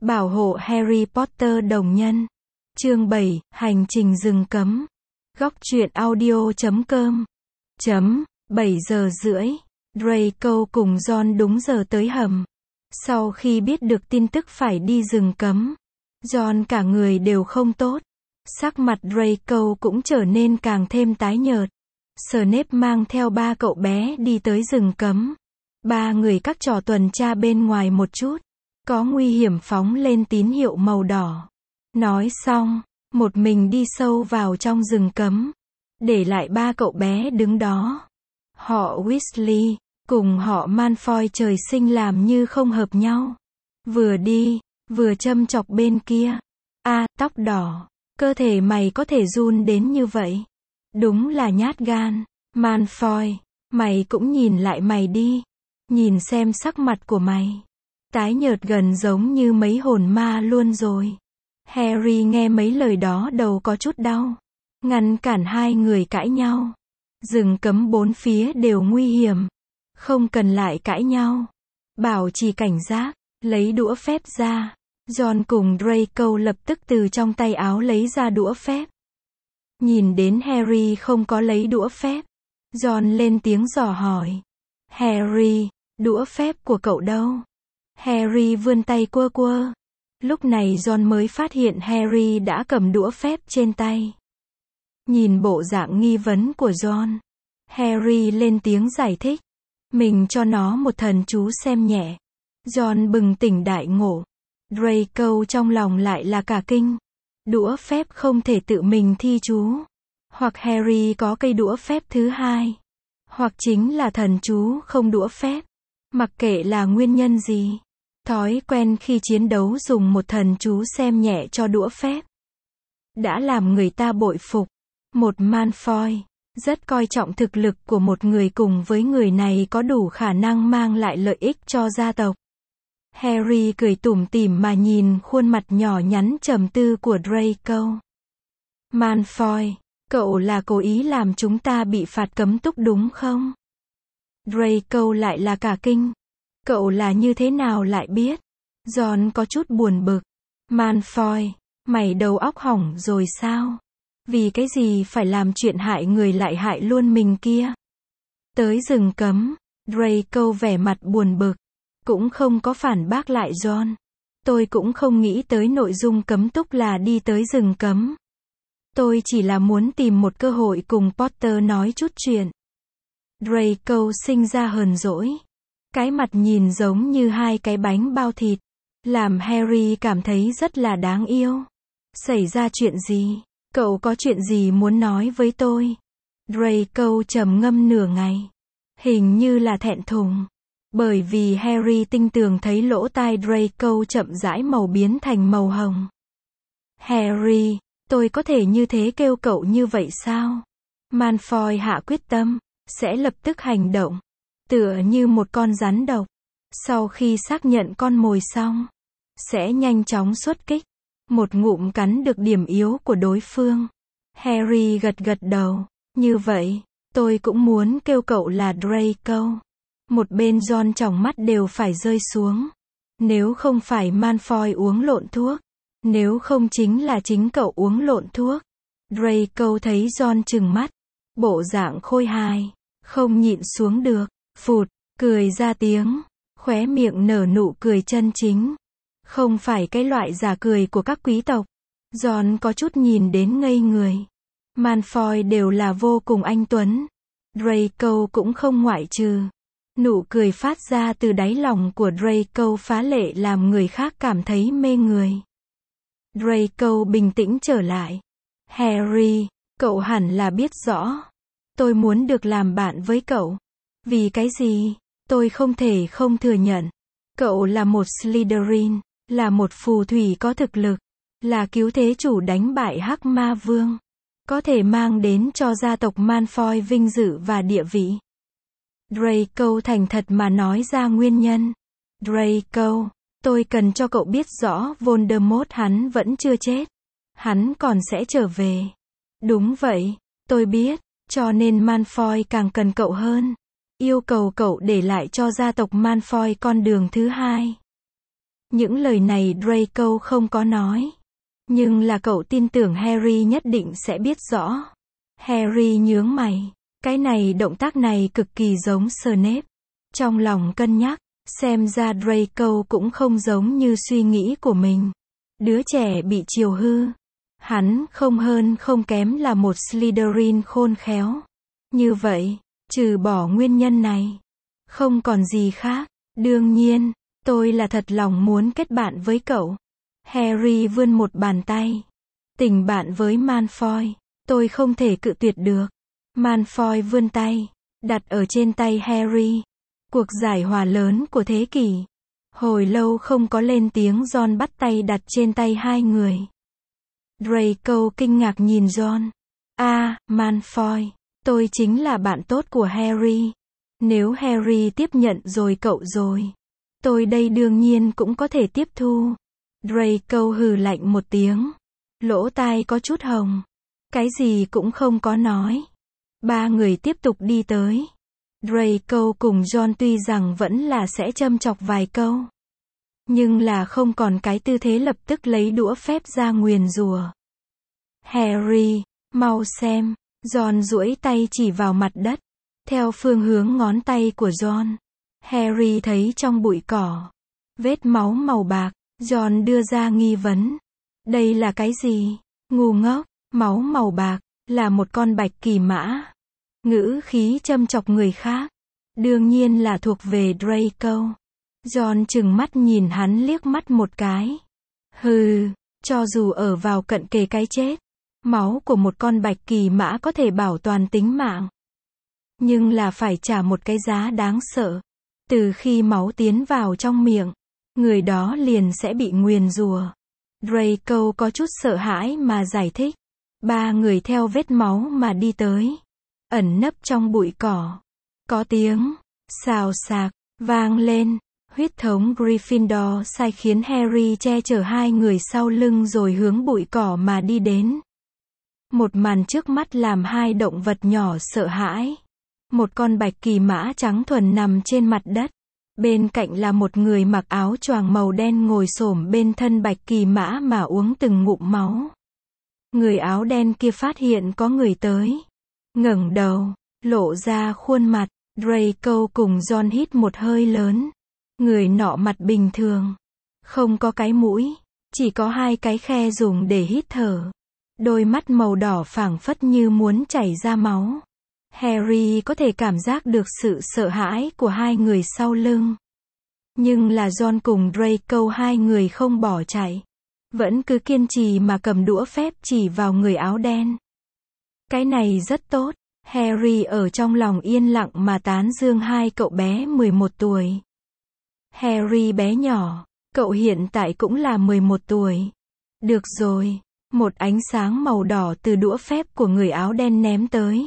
Bảo hộ Harry Potter đồng nhân. Chương 7, Hành trình rừng cấm. Góc truyện audio.com. 7:30, Draco cùng Ron đúng giờ tới hầm. Sau khi biết được tin tức phải đi rừng cấm, Ron cả người đều không tốt. Sắc mặt Draco cũng trở nên càng thêm tái nhợt. Snape mang theo 3 cậu bé đi tới rừng cấm. 3 người các trò tuần tra bên ngoài một chút. Có nguy hiểm phóng lên tín hiệu màu đỏ. Nói xong, một mình đi sâu vào trong rừng cấm. Để lại 3 cậu bé đứng đó. Họ Weasley, cùng họ Malfoy trời sinh làm như không hợp nhau. Vừa đi, vừa châm chọc bên kia. Tóc đỏ, cơ thể mày có thể run đến như vậy. Đúng là nhát gan. Malfoy, mày cũng nhìn lại mày đi. Nhìn xem sắc mặt của mày. Tái nhợt gần giống như mấy hồn ma luôn rồi. Harry nghe mấy lời đó đầu có chút đau. Ngăn cản hai người cãi nhau. Rừng cấm bốn phía đều nguy hiểm. Không cần lại cãi nhau. Bảo trì cảnh giác, lấy đũa phép ra. Ron cùng Draco lập tức từ trong tay áo lấy ra đũa phép. Nhìn đến Harry không có lấy đũa phép, Ron lên tiếng dò hỏi. Harry, đũa phép của cậu đâu? Harry vươn tay quơ quơ. Lúc này Ron mới phát hiện Harry đã cầm đũa phép trên tay. Nhìn bộ dạng nghi vấn của Ron, Harry lên tiếng giải thích. Mình cho nó một thần chú xem nhẹ. Ron bừng tỉnh đại ngộ. Draco trong lòng lại là cả kinh. Đũa phép không thể tự mình thi chú. Hoặc Harry có cây đũa phép thứ hai. Hoặc chính là thần chú không đũa phép. Mặc kệ là nguyên nhân gì. Thói quen khi chiến đấu dùng một thần chú xem nhẹ cho đũa phép. Đã làm người ta bội phục. Một Malfoy rất coi trọng thực lực của một người cùng với người này có đủ khả năng mang lại lợi ích cho gia tộc. Harry cười tủm tỉm mà nhìn khuôn mặt nhỏ nhắn trầm tư của Draco. Malfoy, cậu là cố ý làm chúng ta bị phạt cấm túc đúng không? Draco lại là cả kinh. Cậu là như thế nào lại biết? Ron có chút buồn bực. Malfoy, mày đầu óc hỏng rồi sao? Vì cái gì phải làm chuyện hại người lại hại luôn mình kia? Tới rừng cấm, Draco vẻ mặt buồn bực. Cũng không có phản bác lại Ron. Tôi cũng không nghĩ tới nội dung cấm túc là đi tới rừng cấm. Tôi chỉ là muốn tìm một cơ hội cùng Potter nói chút chuyện. Draco sinh ra hờn dỗi. Cái mặt nhìn giống như hai cái bánh bao thịt. Làm Harry cảm thấy rất là đáng yêu. Xảy ra chuyện gì? Cậu có chuyện gì muốn nói với tôi? Draco trầm ngâm nửa ngày. Hình như là thẹn thùng. Bởi vì Harry tinh tường thấy lỗ tai Draco chậm rãi màu biến thành màu hồng. Harry, tôi có thể như thế kêu cậu như vậy sao? Malfoy hạ quyết tâm, sẽ lập tức hành động. Tựa như một con rắn độc. Sau khi xác nhận con mồi xong, sẽ nhanh chóng xuất kích. Một ngụm cắn được điểm yếu của đối phương. Harry gật gật đầu. Như vậy, tôi cũng muốn kêu cậu là Draco. Một bên Ron tròng mắt đều phải rơi xuống. Nếu không phải Malfoy uống lộn thuốc. Nếu không chính là chính cậu uống lộn thuốc. Draco thấy Ron trừng mắt. Bộ dạng khôi hài. Không nhịn xuống được. Phụt, cười ra tiếng. Khóe miệng nở nụ cười chân chính. Không phải cái loại giả cười của các quý tộc. Ron có chút nhìn đến ngây người. Malfoy đều là vô cùng anh tuấn. Draco cũng không ngoại trừ. Nụ cười phát ra từ đáy lòng của Draco phá lệ làm người khác cảm thấy mê người. Draco bình tĩnh trở lại. Harry, cậu hẳn là biết rõ. Tôi muốn được làm bạn với cậu. Vì cái gì? Tôi không thể không thừa nhận. Cậu là một Slytherin, là một phù thủy có thực lực, là cứu thế chủ đánh bại Hắc Ma Vương. Có thể mang đến cho gia tộc Malfoy vinh dự và địa vị. Draco thành thật mà nói ra nguyên nhân. Draco, tôi cần cho cậu biết rõ Voldemort hắn vẫn chưa chết. Hắn còn sẽ trở về. Đúng vậy, tôi biết, cho nên Malfoy càng cần cậu hơn. Yêu cầu cậu để lại cho gia tộc Malfoy con đường thứ hai. Những lời này Draco không có nói. Nhưng là cậu tin tưởng Harry nhất định sẽ biết rõ. Harry nhướng mày. Cái này động tác này cực kỳ giống Snape. Trong lòng cân nhắc, xem ra Draco cũng không giống như suy nghĩ của mình. Đứa trẻ bị chiều hư. Hắn không hơn không kém là một Slytherin khôn khéo. Như vậy, trừ bỏ nguyên nhân này, không còn gì khác. Đương nhiên, tôi là thật lòng muốn kết bạn với cậu. Harry vươn một bàn tay. Tình bạn với Malfoy, tôi không thể cự tuyệt được. Malfoy vươn tay, đặt ở trên tay Harry. Cuộc giải hòa lớn của thế kỷ. Hồi lâu không có lên tiếng Ron bắt tay đặt trên tay hai người. Draco kinh ngạc nhìn Ron. Malfoy, tôi chính là bạn tốt của Harry. Nếu Harry tiếp nhận rồi cậu rồi, tôi đây đương nhiên cũng có thể tiếp thu. Draco hừ lạnh một tiếng. Lỗ tai có chút hồng. Cái gì cũng không có nói. Ba người tiếp tục đi tới. Draco cùng Ron tuy rằng vẫn là sẽ châm chọc vài câu. Nhưng là không còn cái tư thế lập tức lấy đũa phép ra nguyền rủa. Harry, mau xem. Ron duỗi tay chỉ vào mặt đất. Theo phương hướng ngón tay của Ron, Harry thấy trong bụi cỏ vết máu màu bạc. Ron đưa ra nghi vấn. Đây là cái gì? Ngu ngốc, máu màu bạc, là một con bạch kỳ mã. Ngữ khí châm chọc người khác. Đương nhiên là thuộc về Draco. Ron trừng mắt nhìn hắn liếc mắt một cái. Hừ, cho dù ở vào cận kề cái chết, máu của một con bạch kỳ mã có thể bảo toàn tính mạng. Nhưng là phải trả một cái giá đáng sợ. Từ khi máu tiến vào trong miệng, người đó liền sẽ bị nguyền rủa. Draco có chút sợ hãi mà giải thích. Ba người theo vết máu mà đi tới. Ẩn nấp trong bụi cỏ. Có tiếng xào xạc vang lên. Huyết thống Gryffindor sai khiến Harry che chở hai người sau lưng rồi hướng bụi cỏ mà đi đến. Một màn trước mắt làm hai động vật nhỏ sợ hãi. Một con bạch kỳ mã trắng thuần nằm trên mặt đất. Bên cạnh là một người mặc áo choàng màu đen ngồi xổm bên thân bạch kỳ mã mà uống từng ngụm máu. Người áo đen kia phát hiện có người tới. Ngẩng đầu, lộ ra khuôn mặt. Draco cùng Ron hít một hơi lớn. Người nọ mặt bình thường. Không có cái mũi. Chỉ có hai cái khe dùng để hít thở. Đôi mắt màu đỏ phảng phất như muốn chảy ra máu. Harry có thể cảm giác được sự sợ hãi của hai người sau lưng. Nhưng là Ron cùng Draco hai người không bỏ chạy. Vẫn cứ kiên trì mà cầm đũa phép chỉ vào người áo đen. Cái này rất tốt. Harry ở trong lòng yên lặng mà tán dương hai cậu bé 11 tuổi. Harry bé nhỏ, cậu hiện tại cũng là 11 tuổi. Được rồi, một ánh sáng màu đỏ từ đũa phép của người áo đen ném tới.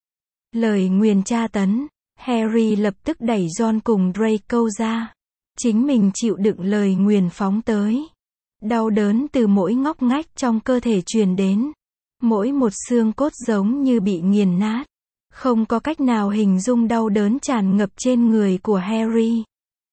Lời nguyền tra tấn, Harry lập tức đẩy Ron cùng Draco ra. Chính mình chịu đựng lời nguyền phóng tới. Đau đớn từ mỗi ngóc ngách trong cơ thể truyền đến. Mỗi một xương cốt giống như bị nghiền nát. Không có cách nào hình dung đau đớn tràn ngập trên người của Harry.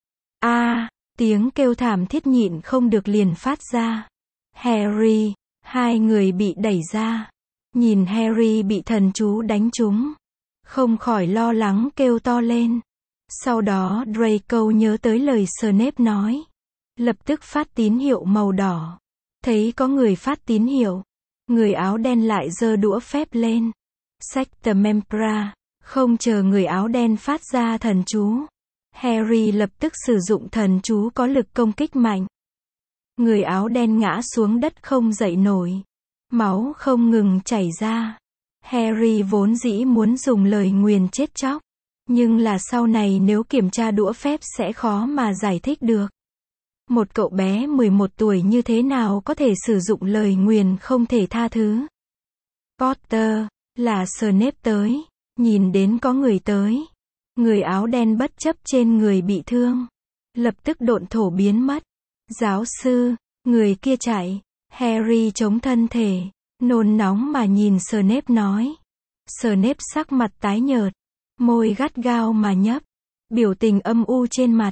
Tiếng kêu thảm thiết nhịn không được liền phát ra. Harry, hai người bị đẩy ra. Nhìn Harry bị thần chú đánh trúng. Không khỏi lo lắng kêu to lên. Sau đó Draco nhớ tới lời Snape nói. Lập tức phát tín hiệu màu đỏ. Thấy có người phát tín hiệu. Người áo đen lại giơ đũa phép lên. Sector Membra. Không chờ người áo đen phát ra thần chú. Harry lập tức sử dụng thần chú có lực công kích mạnh. Người áo đen ngã xuống đất không dậy nổi. Máu không ngừng chảy ra. Harry vốn dĩ muốn dùng lời nguyền chết chóc. Nhưng là sau này nếu kiểm tra đũa phép sẽ khó mà giải thích được. Một cậu bé 11 tuổi như thế nào có thể sử dụng lời nguyền không thể tha thứ. Potter, là Snape tới. Nhìn đến có người tới. Người áo đen bất chấp trên người bị thương. Lập tức độn thổ biến mất. Giáo sư, người kia chạy. Harry chống thân thể. Nôn nóng mà nhìn Snape nói. Snape sắc mặt tái nhợt. Môi gắt gao mà nhấp. Biểu tình âm u trên mặt.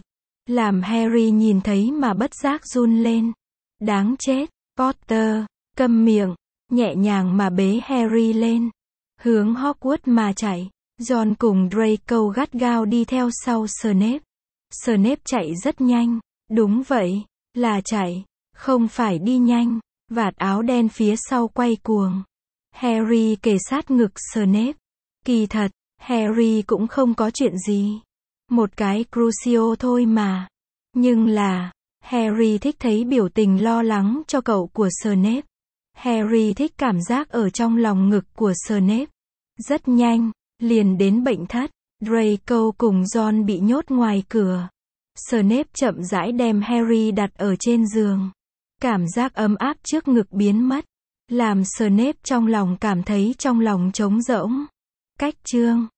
làm Harry nhìn thấy mà bất giác run lên. Đáng chết, Potter, câm miệng, nhẹ nhàng mà bế Harry lên, hướng Hogwarts mà chạy. Ron cùng Draco gắt gao đi theo sau Snape. Snape chạy rất nhanh, đúng vậy, là chạy, không phải đi nhanh. Vạt áo đen phía sau quay cuồng. Harry kề sát ngực Snape. Kỳ thật, Harry cũng không có chuyện gì. Một cái Crucio thôi mà. Nhưng là, Harry thích thấy biểu tình lo lắng cho cậu của Snape. Harry thích cảm giác ở trong lòng ngực của Snape. Rất nhanh, liền đến bệnh thất. Draco cùng Ron bị nhốt ngoài cửa. Snape chậm rãi đem Harry đặt ở trên giường. Cảm giác ấm áp trước ngực biến mất, làm Snape trong lòng cảm thấy trong lòng trống rỗng. Cách chương